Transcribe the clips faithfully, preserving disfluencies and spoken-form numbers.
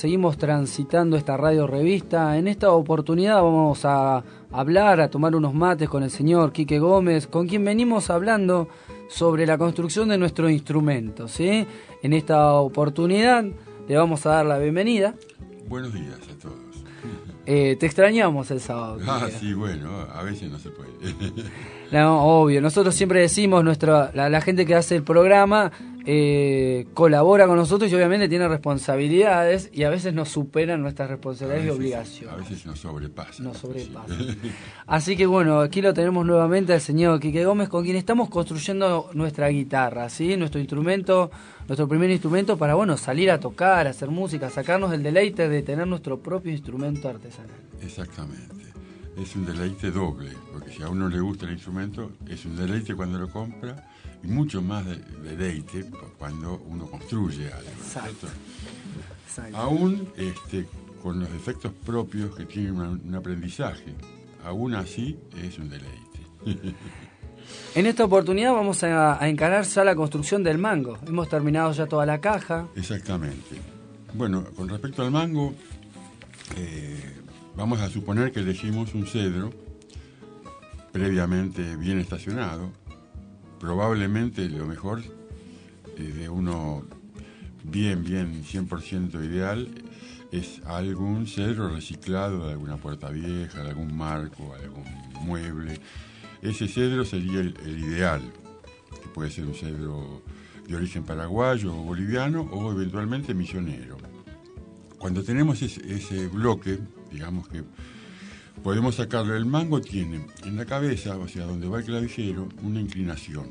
seguimos transitando esta radio revista. En esta oportunidad vamos a hablar, a tomar unos mates con el señor Quique Gómez, con quien venimos hablando sobre la construcción de nuestro instrumento, ¿sí? En esta oportunidad le vamos a dar la bienvenida. Buenos días a todos. Eh, te extrañamos el sábado. Ah, sí, bueno, a veces no se puede. No, obvio, nosotros siempre decimos, nuestra, la, la gente que hace el programa eh, colabora con nosotros y obviamente tiene responsabilidades y a veces nos superan nuestras responsabilidades veces, y obligaciones. A veces nos sobrepasan. Nos sobrepasan. Sí. Así que bueno, aquí lo tenemos nuevamente al señor Quique Gómez, con quien estamos construyendo nuestra guitarra, ¿sí? Nuestro instrumento, nuestro primer instrumento para, bueno, salir a tocar, hacer música, sacarnos el deleite de tener nuestro propio instrumento artesanal. Exactamente. Es un deleite doble, porque si a uno le gusta el instrumento, es un deleite cuando lo compra y mucho más de, deleite cuando uno construye algo. Exacto. Exacto. Aún este, con los efectos propios que tiene una, un aprendizaje, aún así es un deleite. En esta oportunidad vamos a, a encarar ya la construcción del mango. Hemos terminado ya toda la caja. Exactamente. Bueno, con respecto al mango, eh, vamos a suponer que elegimos un cedro previamente bien estacionado, probablemente lo mejor eh, de uno bien, bien cien por ciento ideal es algún cedro reciclado de alguna puerta vieja, de algún marco, algún mueble. Ese cedro sería el, el ideal, que puede ser un cedro de origen paraguayo o boliviano o eventualmente misionero. Cuando tenemos ese, ese bloque, digamos que podemos sacarle el mango, tiene en la cabeza, o sea, donde va el clavijero, una inclinación,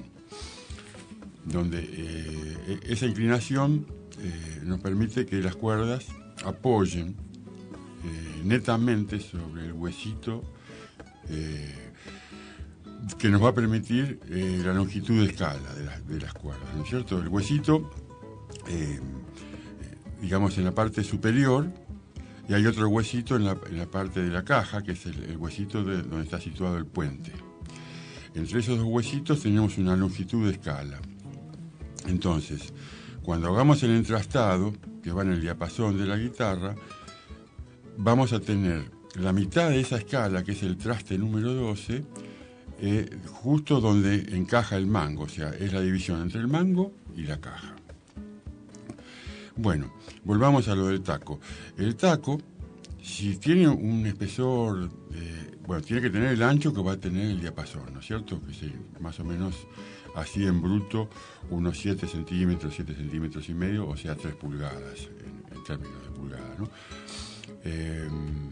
donde eh, esa inclinación eh, nos permite que las cuerdas apoyen eh, netamente sobre el huesito eh, que nos va a permitir eh, la longitud de escala de, la, de las cuerdas, ¿no es cierto? El huesito, eh, digamos, en la parte superior, y hay otro huesito en la, en la parte de la caja, que es el, el huesito de donde está situado el puente. Entre esos dos huesitos tenemos una longitud de escala. Entonces, cuando hagamos el entrastado, que va en el diapasón de la guitarra, vamos a tener la mitad de esa escala, que es el traste número doce, eh, justo donde encaja el mango, o sea, es la división entre el mango y la caja. Bueno, volvamos a lo del taco. El taco, si tiene un espesor, eh, bueno, tiene que tener el ancho que va a tener el diapasón, ¿no es cierto? Que es más o menos así en bruto, unos siete centímetros, siete centímetros y medio, o sea, tres pulgadas, en, en términos de pulgadas, ¿no? Eh,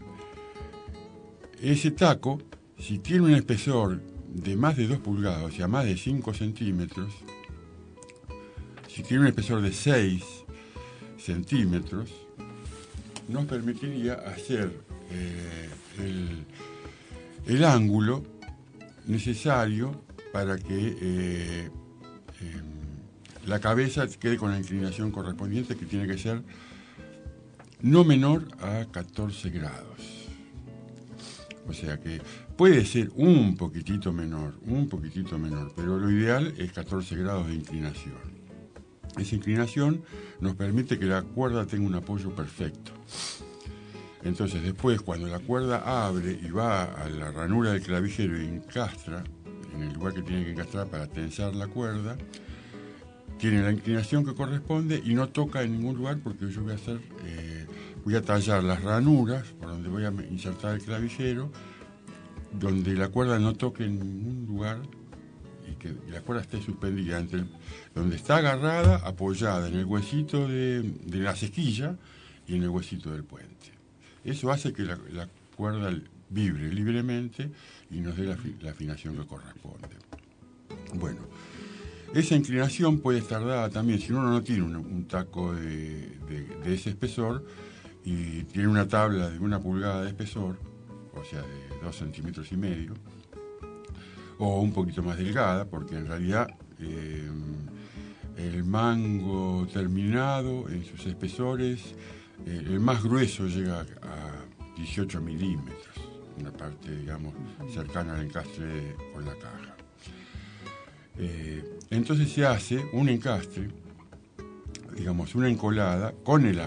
ese taco, si tiene un espesor de más de dos pulgadas, o sea, más de cinco centímetros, si tiene un espesor de seis centímetros, nos permitiría hacer eh, el, el ángulo necesario para que eh, eh, la cabeza quede con la inclinación correspondiente, que tiene que ser no menor a catorce grados. O sea que puede ser un poquitito menor, un poquitito menor, pero lo ideal es catorce grados de inclinación. Esa inclinación nos permite que la cuerda tenga un apoyo perfecto. Entonces después, cuando la cuerda abre y va a la ranura del clavijero y encastra, en el lugar que tiene que encastrar para tensar la cuerda, tiene la inclinación que corresponde y no toca en ningún lugar, porque yo voy a hacer, eh, voy a tallar las ranuras por donde voy a insertar el clavijero, donde la cuerda no toque en ningún lugar, y que la cuerda esté suspendida entre el, donde está agarrada, apoyada en el huesito de, de la cesquilla y en el huesito del puente. Eso hace que la, la cuerda vibre libremente y nos dé la, la afinación que corresponde. Bueno, esa inclinación puede estar dada también, si uno no tiene un, un taco de, de, de ese espesor y tiene una tabla de una pulgada de espesor, o sea, de dos centímetros y medio, o un poquito más delgada, porque en realidad eh, el mango terminado en sus espesores, eh, el más grueso llega a dieciocho milímetros, una parte, digamos, cercana al encastre con la caja. Eh, entonces se hace un encastre, digamos, una encolada con el ángulo.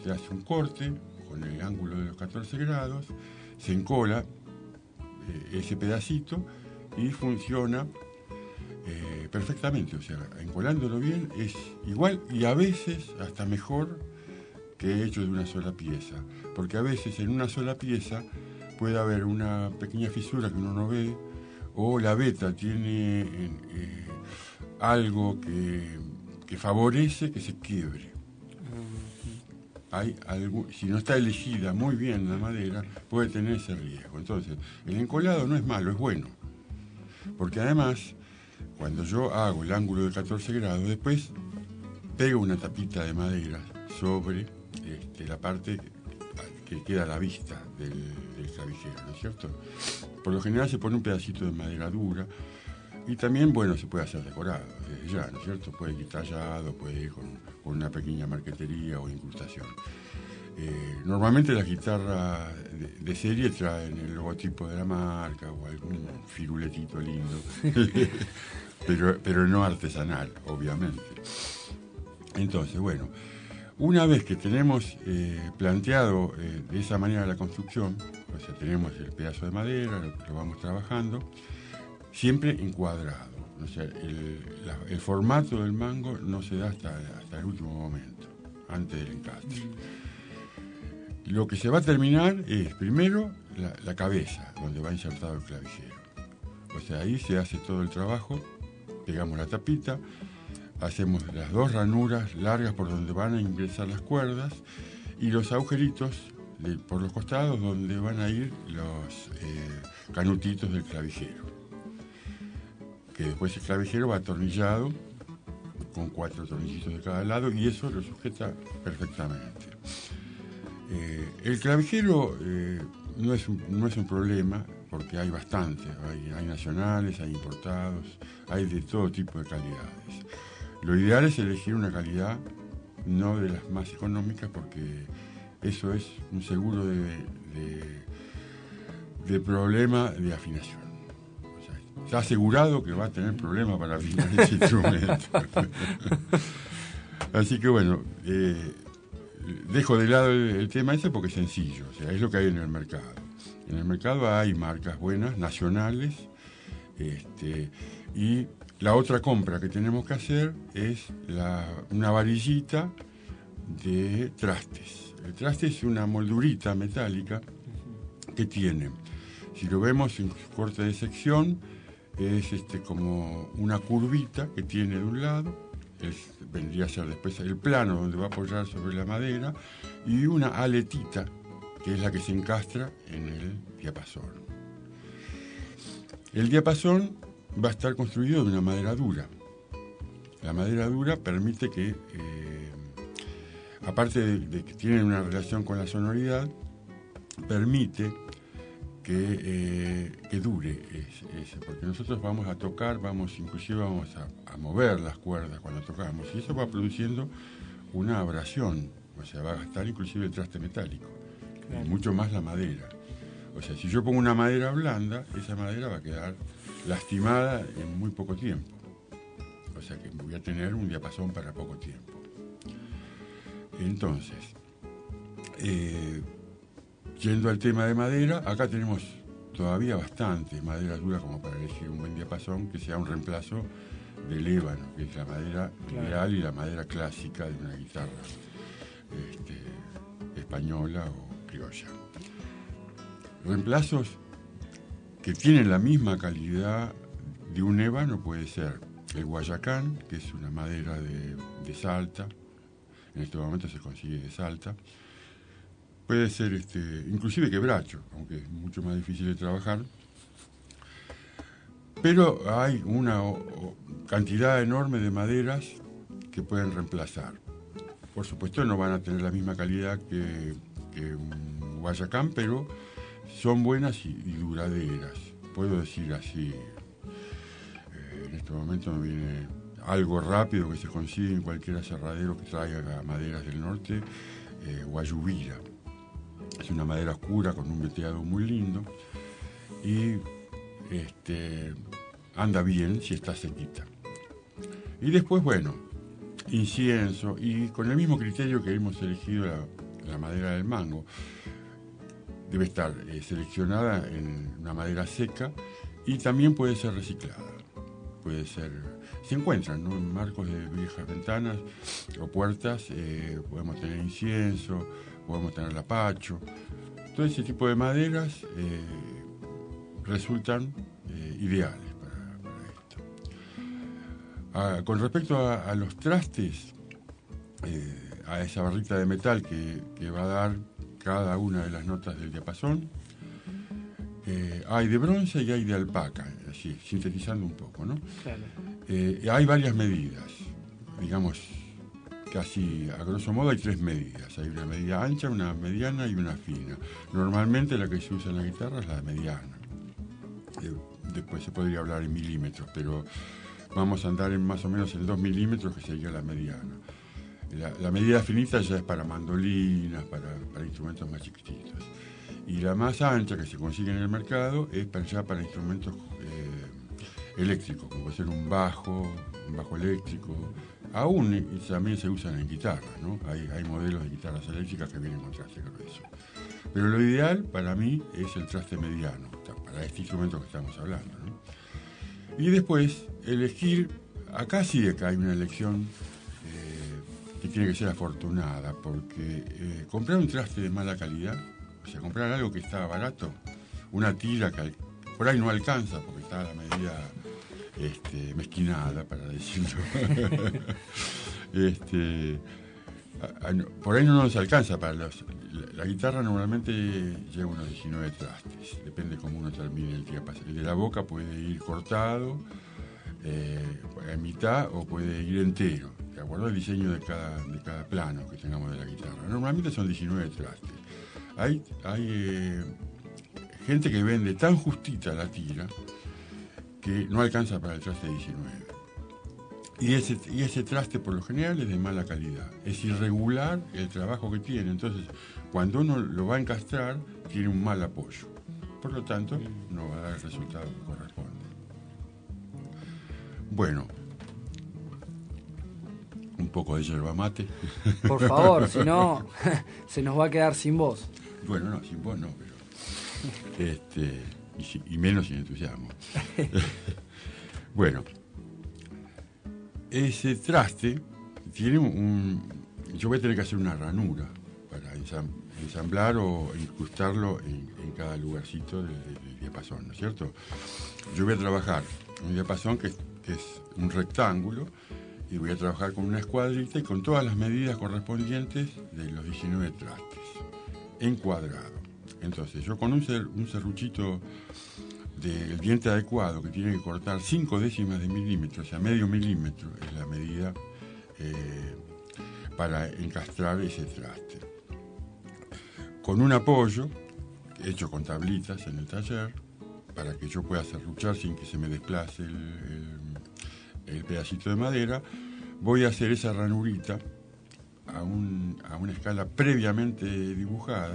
se hace un corte con el ángulo de los catorce grados, se encola eh, ese pedacito y funciona eh, perfectamente. O sea, encolándolo bien es igual y a veces hasta mejor que hecho de una sola pieza, porque a veces en una sola pieza puede haber una pequeña fisura que uno no ve, o la veta tiene eh, algo que, que favorece que se quiebre. Hay algo, si no está elegida muy bien la madera, puede tener ese riesgo. Entonces, el encolado no es malo, es bueno. Porque además, cuando yo hago el ángulo de catorce grados, después pego una tapita de madera sobre este, la parte que queda a la vista del, del clavijero, ¿no es cierto? Por lo general se pone un pedacito de madera dura y también, bueno, se puede hacer decorado desde ya, ¿no es cierto? Puede ir tallado, puede ir con, con una pequeña marquetería o incrustación. Eh, normalmente las guitarras de, de serie traen el logotipo de la marca o algún firuletito lindo, pero, pero no artesanal, obviamente. Entonces, bueno, una vez que tenemos eh, planteado eh, de esa manera la construcción, o sea, tenemos el pedazo de madera, lo, lo vamos trabajando, siempre encuadrado. O sea, el, la, el formato del mango no se da hasta, hasta el último momento, antes del encastre. Lo que se va a terminar es, primero, la, la cabeza, donde va insertado el clavijero. O sea, ahí se hace todo el trabajo, pegamos la tapita, hacemos las dos ranuras largas por donde van a ingresar las cuerdas y los agujeritos de, por los costados donde van a ir los eh, canutitos del clavijero. Que después el clavijero va atornillado con cuatro tornillitos de cada lado y eso lo sujeta perfectamente. Eh, el clavijero eh, no, es un, no es un problema porque hay bastante, hay, hay nacionales, hay importados, hay de todo tipo de calidades. Lo ideal es elegir una calidad no de las más económicas porque eso es un seguro de, de, de problema de afinación. O sea, está asegurado que va a tener problemas para afinar ese instrumento. Así que bueno, eh, dejo de lado el, el tema ese porque es sencillo, o sea, es lo que hay en el mercado. En el mercado hay marcas buenas, nacionales, este, y la otra compra que tenemos que hacer es la, una varillita de trastes. El traste es una moldurita metálica que tiene, si lo vemos en su corte de sección, es este, como una curvita que tiene de un lado, es, vendría a ser después el plano donde va a apoyar sobre la madera, y una aletita, que es la que se encastra en el diapasón. El diapasón va a estar construido de una madera dura. La madera dura permite que, eh, aparte de, de que tiene una relación con la sonoridad, permite que, eh, que dure ese, ese, porque nosotros vamos a tocar, vamos inclusive vamos a, a mover las cuerdas cuando tocamos, y eso va produciendo una abrasión, o sea, va a gastar inclusive el traste metálico, claro. Y mucho más la madera. O sea, si yo pongo una madera blanda, esa madera va a quedar lastimada en muy poco tiempo. O sea que voy a tener un diapasón para poco tiempo. Entonces, eh, yendo al tema de madera, acá tenemos todavía bastante madera dura como para elegir un buen diapasón que sea un reemplazo del ébano, que es la madera claro. ideal y la madera clásica de una guitarra este, española o criolla. Reemplazos que tienen la misma calidad de un ébano puede ser el guayacán, que es una madera de, de Salta, en este momento se consigue de Salta. Puede ser este, inclusive quebracho, aunque es mucho más difícil de trabajar. Pero hay una o, o, cantidad enorme de maderas que pueden reemplazar. Por supuesto no van a tener la misma calidad que, que un guayacán, pero son buenas y, y duraderas. Puedo decir así, eh, en este momento me viene algo rápido que se consigue en cualquier aserradero que traiga maderas del norte, eh, guayubira. Es una madera oscura con un veteado muy lindo y este, anda bien si está sequita. Y después, bueno, incienso, y con el mismo criterio que hemos elegido la, la madera del mango debe estar eh, seleccionada en una madera seca y también puede ser reciclada. Puede ser, se encuentran, ¿no?, en marcos de viejas ventanas o puertas, eh, podemos tener incienso, podemos tener lapacho. Todo ese tipo de maderas eh, resultan eh, ideales para, para esto. Ah, con respecto a, a los trastes, eh, a esa barrita de metal que, que va a dar cada una de las notas del diapasón, eh, hay de bronce y hay de alpaca, así, sintetizando un poco, ¿no? Claro. Eh, hay varias medidas, digamos, casi a grosso modo hay tres medidas. Hay una medida ancha, una mediana y una fina. Normalmente la que se usa en la guitarra es la mediana. Eh, después se podría hablar en milímetros, pero vamos a andar en más o menos en dos milímetros, que sería la mediana. La, la medida finita ya es para mandolinas, para, para instrumentos más chiquititos. Y la más ancha, que se consigue en el mercado, es para, ya para instrumentos eh, eléctricos, como puede ser un bajo, un bajo eléctrico. Aún y también se usan en guitarras, ¿no? Hay, hay modelos de guitarras eléctricas que vienen con traste grueso. Pero lo ideal para mí es el traste mediano, para este instrumento que estamos hablando, ¿no? Y después, elegir, acá sí que hay una elección eh, que tiene que ser afortunada, porque eh, comprar un traste de mala calidad, o sea, comprar algo que está barato, una tira que por ahí no alcanza porque está a la medida este, mezquinada, para decirlo. este, a, a, por ahí no nos alcanza para los... La, la guitarra normalmente lleva unos diecinueve trastes, depende cómo uno termine el diapasón. El de la boca puede ir cortado, eh, en mitad, o puede ir entero, de acuerdo al diseño de cada, de cada plano que tengamos de la guitarra. Normalmente son diecinueve trastes. Hay, hay eh, gente que vende tan justita la tira que no alcanza para el traste diecinueve. Y ese, y ese traste por lo general es de mala calidad. Es irregular el trabajo que tiene. Entonces, cuando uno lo va a encastrar, tiene un mal apoyo. Por lo tanto, no va a dar el resultado que corresponde. Bueno, un poco de yerba mate. Por favor, si no, se nos va a quedar sin voz. Bueno, no, sin voz no, pero... Este, y, si, y menos sin entusiasmo. Bueno, ese traste tiene un... Yo voy a tener que hacer una ranura para ensam, ensamblar o incrustarlo en, en cada lugarcito del, del diapasón, ¿no es cierto? Yo voy a trabajar un diapasón que, que es un rectángulo, y voy a trabajar con una escuadrita y con todas las medidas correspondientes de los diecinueve trastes, en cuadrado. Entonces, yo con un, ser, un serruchito del diente adecuado, que tiene que cortar cinco décimas de milímetro, o sea, medio milímetro, es la medida eh, para encastrar ese traste. Con un apoyo, hecho con tablitas en el taller, para que yo pueda serruchar sin que se me desplace el, el, el pedacito de madera, voy a hacer esa ranurita a, un, a una escala previamente dibujada,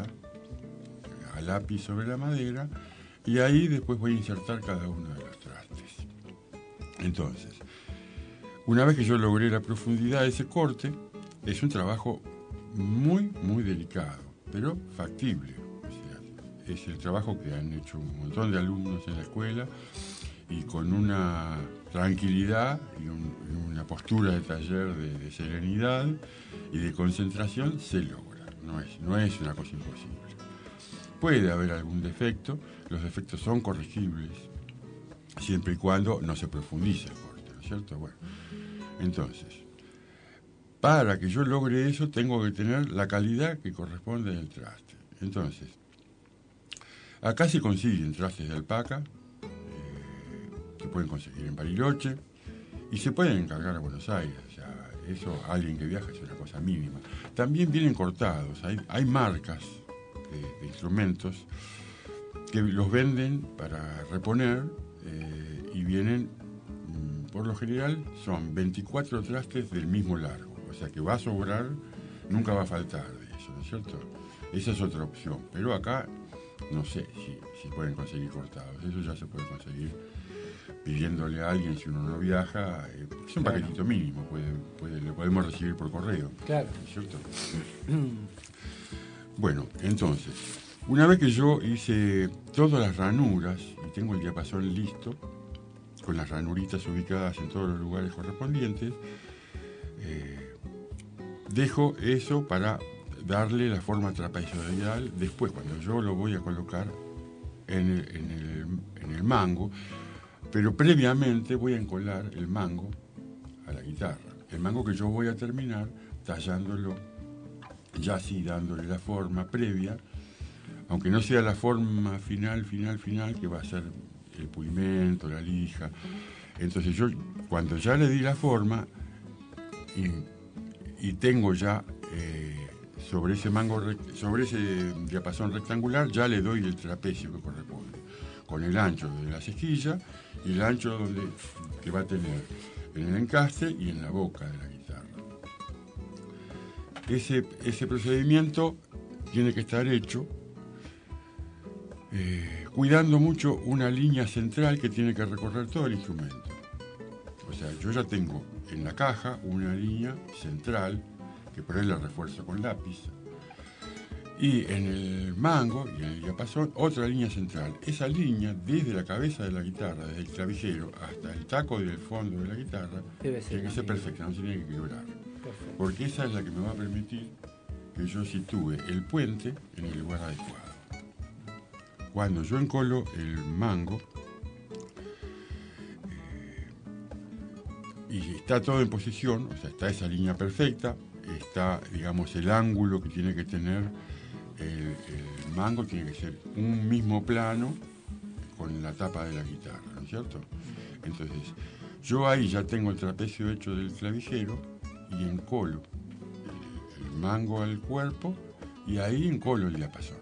a lápiz sobre la madera, y ahí después voy a insertar cada uno de los trastes. Entonces, una vez que yo logré la profundidad de ese corte, es un trabajo muy, muy delicado, pero factible. O sea, es el trabajo que han hecho un montón de alumnos en la escuela, y con una tranquilidad y, un, y una postura de taller de, de serenidad y de concentración se logra. No es, no es una cosa imposible. Puede haber algún defecto, los defectos son corregibles, siempre y cuando no se profundice el corte, ¿no es cierto? Bueno, entonces, para que yo logre eso, tengo que tener la calidad que corresponde del traste. Entonces, acá se consiguen trastes de alpaca, eh, se pueden conseguir en Bariloche, y se pueden encargar a Buenos Aires. O sea, eso, alguien que viaja, es una cosa mínima. También vienen cortados, hay, hay marcas de, de instrumentos que los venden para reponer, eh, y vienen, mmm, por lo general, son veinticuatro trastes del mismo largo. O sea que va a sobrar, nunca va a faltar de eso, ¿no es cierto? Esa es otra opción. Pero acá, no sé si, si pueden conseguir cortados. Eso ya se puede conseguir pidiéndole a alguien, si uno no viaja. Eh, es un claro. paquetito mínimo, puede, puede, lo podemos recibir por correo. Claro. ¿No es cierto? Bueno, entonces, una vez que yo hice todas las ranuras y tengo el diapasón listo, con las ranuritas ubicadas en todos los lugares correspondientes, eh, dejo eso para darle la forma trapezoidal después, cuando yo lo voy a colocar en el, en el, en el mango, pero previamente voy a encolar el mango a la guitarra. El mango que yo voy a terminar tallándolo, ya así dándole la forma previa, aunque no sea la forma final, final, final, que va a ser el pulimento, la lija. Entonces yo, cuando ya le di la forma y, y tengo ya eh, sobre ese mango, sobre ese diapasón rectangular, ya le doy el trapecio que corresponde, con el ancho de la cejilla y el ancho donde, que va a tener en el encaste y en la boca de la guitarra. Ese, ese procedimiento tiene que estar hecho eh, cuidando mucho una línea central que tiene que recorrer todo el instrumento. O sea, yo ya tengo en la caja una línea central, que por ahí la refuerzo con lápiz, y en el mango y en el diapasón otra línea central. Esa línea, desde la cabeza de la guitarra, desde el clavijero hasta el taco del fondo de la guitarra, tiene que ser perfecta, no se tiene que quebrar. Perfecto. Porque esa es la que me va a permitir que yo sitúe el puente en el lugar adecuado. Cuando yo encolo el mango eh, y está todo en posición, o sea, está esa línea perfecta, está, digamos, el ángulo que tiene que tener el, el mango, tiene que ser un mismo plano con la tapa de la guitarra, ¿no es cierto? Entonces, yo ahí ya tengo el trapecio hecho del clavijero y encolo el, el mango al cuerpo y ahí encolo el diapasón.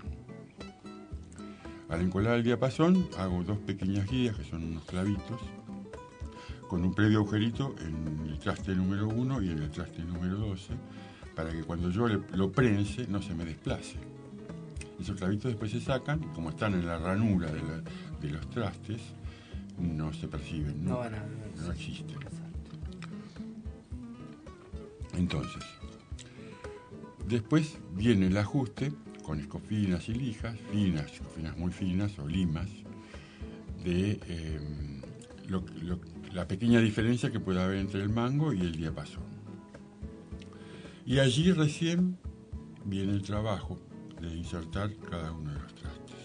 Al encolar el diapasón hago dos pequeñas guías, que son unos clavitos, con un previo agujerito en el traste número uno y en el traste número doce, para que cuando yo le, lo prense no se me desplace. Esos clavitos después se sacan, y como están en la ranura de, la, de los trastes, no se perciben, no, no, van a, no, no existen. Entonces, después viene el ajuste con escofinas y lijas, finas, escofinas muy finas o limas, de eh, lo, lo, la pequeña diferencia que puede haber entre el mango y el diapasón. Y allí recién viene el trabajo de insertar cada uno de los trastes.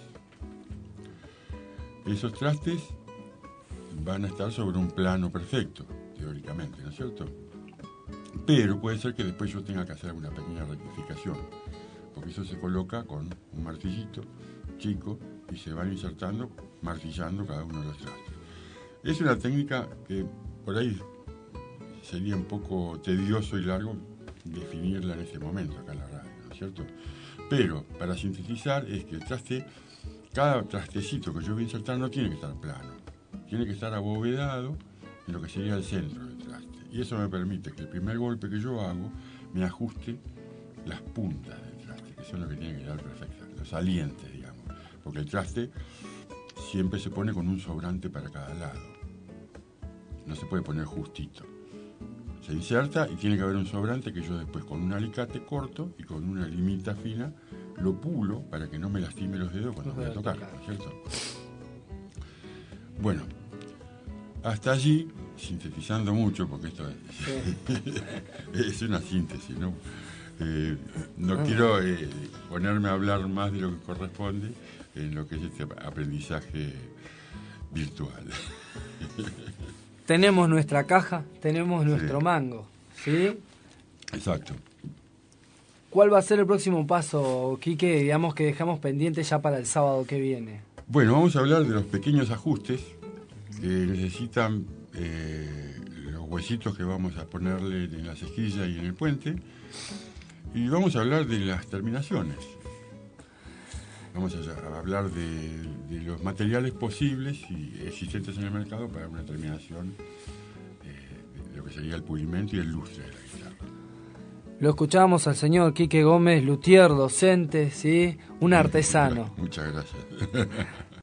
Esos trastes van a estar sobre un plano perfecto, teóricamente, ¿no es cierto? Pero puede ser que después yo tenga que hacer una pequeña rectificación, porque eso se coloca con un martillito chico y se van insertando, martillando cada uno de los trastes. Es una técnica que por ahí sería un poco tedioso y largo definirla en ese momento acá en la radio, ¿no es cierto? Pero para sintetizar es que el traste, cada trastecito que yo voy a insertar no tiene que estar plano, tiene que estar abovedado en lo que sería el centro del traste. Y eso me permite que el primer golpe que yo hago me ajuste las puntas del traste, que son lo que tiene que quedar perfectas, los salientes, digamos, porque el traste siempre se pone con un sobrante para cada lado, no se puede poner justito. Se inserta y tiene que haber un sobrante que yo después con un alicate corto y con una limita fina lo pulo para que no me lastime los dedos cuando voy a tocar, ¿no es cierto? Bueno, hasta allí, sintetizando mucho, porque esto es, es una síntesis, ¿no? Eh, no quiero eh, ponerme a hablar más de lo que corresponde en lo que es este aprendizaje virtual. Tenemos nuestra caja, tenemos nuestro sí. mango, ¿sí? Exacto. ¿Cuál va a ser el próximo paso, Quique, digamos que dejamos pendiente ya para el sábado que viene? Bueno, vamos a hablar de los pequeños ajustes que necesitan eh, los huesitos que vamos a ponerle en la cejilla y en el puente, y vamos a hablar de las terminaciones. Vamos a hablar de, de los materiales posibles y existentes en el mercado para una terminación eh, de lo que sería el pulimento y el lustre de la guitarra. Lo escuchamos al señor Quique Gómez, luthier, docente, ¿sí? Un artesano. Muchas gracias.